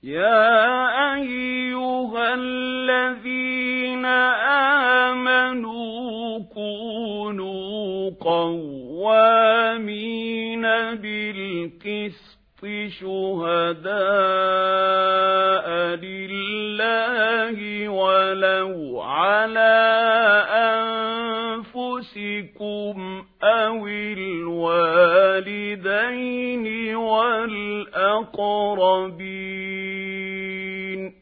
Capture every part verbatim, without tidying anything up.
يَا أَيُّهَا الَّذِينَ آمَنُوا كُونُوا قَوَّامِينَ بِالْقِسْطِ شُهَدَاءَ لِلَّهِ وَلَوْ عَلَىٰ أَنفُسِكُمْ أَوِ الْوَالِدَيْنِ وَالْأَقْرَبِينَ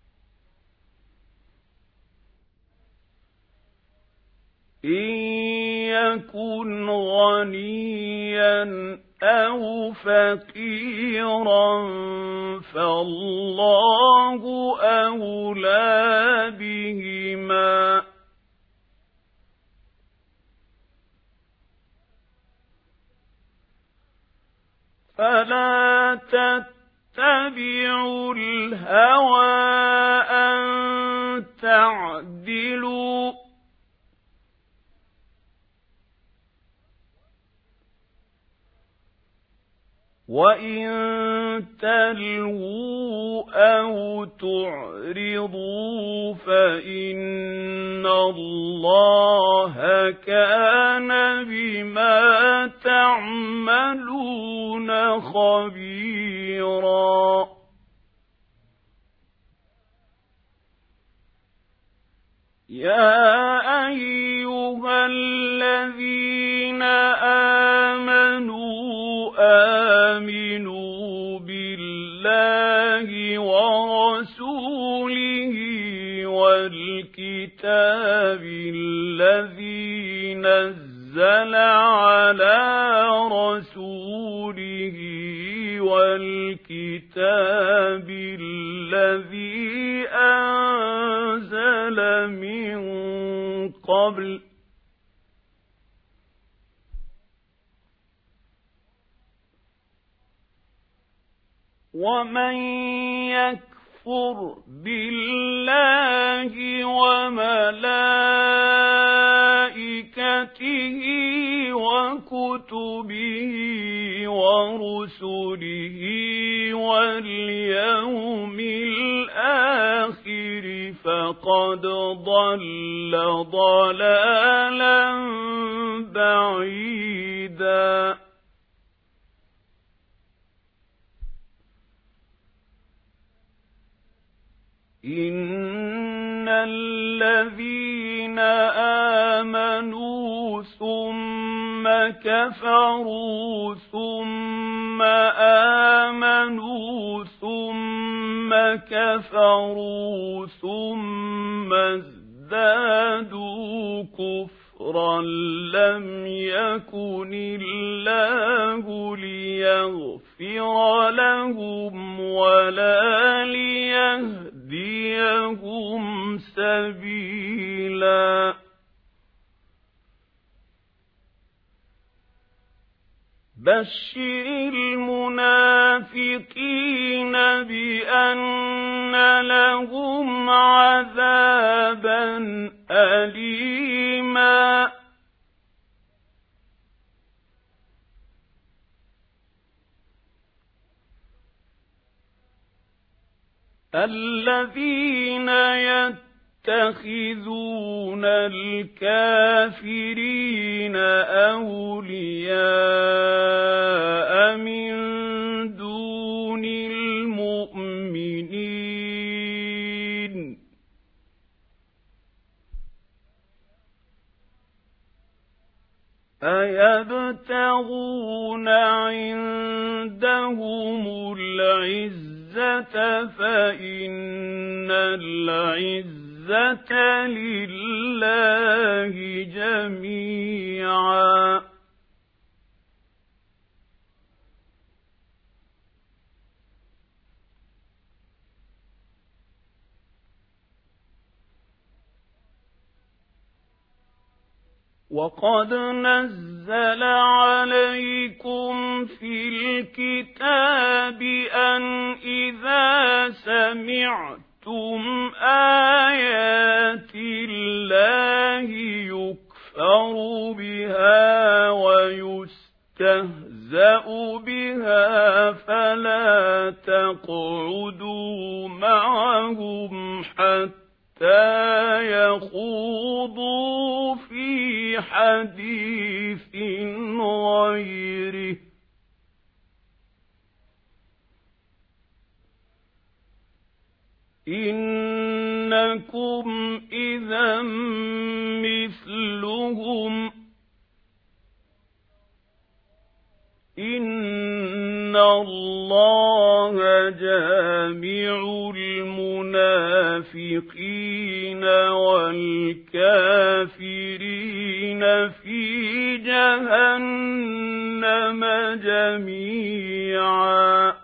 إِن يَكُنْ غَنِيًّا أَوْ فَقِيرًا فَاللَّهُ أَوْلَىٰ بِهِمَا ۖ فَلَا تَتَّبِعُوا الْهَوَىٰ أَن تَعْدِلُوا ۚ وَإِن تَلْوُوا أَوْ تُعْرِضُوا فَإِنَّ اللَّهَ كَانَ بِمَا تَعْمَلُونَ خَبِيرًا يَا أَيُّهَا الَّذِينَ آمَنُوا آمِنُوا بِاللَّهِ وَرَسُولِهِ وَالْكِتَابِ الَّذِي نَزَّلَ عَلَىٰ رَسُولِهِ وَالْكِتَابِ الَّذِي أَنزَلَ مِن قَبْلُ ۚ وَمَن يَكْفُرْ بِاللَّهِ وَمَلَائِكَتِهِ وَكُتُبِهِ وَرُسُلِهِ وَالْيَوْمِ الْآخِرِ فَقَدْ ضَلَّ ضَلَالًا بَعِيدًا إِنَّ الَّذِينَ آمَنُوا ثُمَّ كَفَرُوا ثُمَّ آمَنُوا ثُمَّ كَفَرُوا ثُمَّ ازْدَادُوا كُفْرًا لَّمْ يَكُنِ اللَّهُ لِيَغْفِرَ لَهُمْ وَلَا لِيَهْدِيَهُمْ سَبِيلًا بَشِّرِ الْمُنَافِقِينَ بِأَنَّ لَهُمْ عَذَابًا أَلِيمًا الَّذِينَ يَتَّخِذُونَ الْكَافِرِينَ أَوْلِيَاءَ مِن دُونِ الْمُؤْمِنِينَ أَيَبْتَغُونَ عِندَهُمُ الْعِزَّةَ فَإِنَّ الْعِزَّةَ لِلَّهِ جَمِيعًا وَقَدْ نَزَّلَ عَلَيْكُمْ فِي الْكِتَابِ أَنْ إِذَا سَمِعْتُمْ آيَاتِ اللَّهِ يُكْفَرُ بِهَا وَيُسْتَهْزَأُ يُسْتَهْزَأُ بِهَا فَلَا تَقْعُدُوا مَعَهُمْ حَتَّىٰ يَخُوضُوا فِي حَدِيثٍ غَيْرِهِ ۚ إِنَّكُمْ إِذًا مِّثْلُهُمْ ۗ إِنَّ اللَّهَ جَامِعُ الْمُنَافِقِينَ وَالْكَافِرِينَ فِي جَهَنَّمَ جَمِيعًا.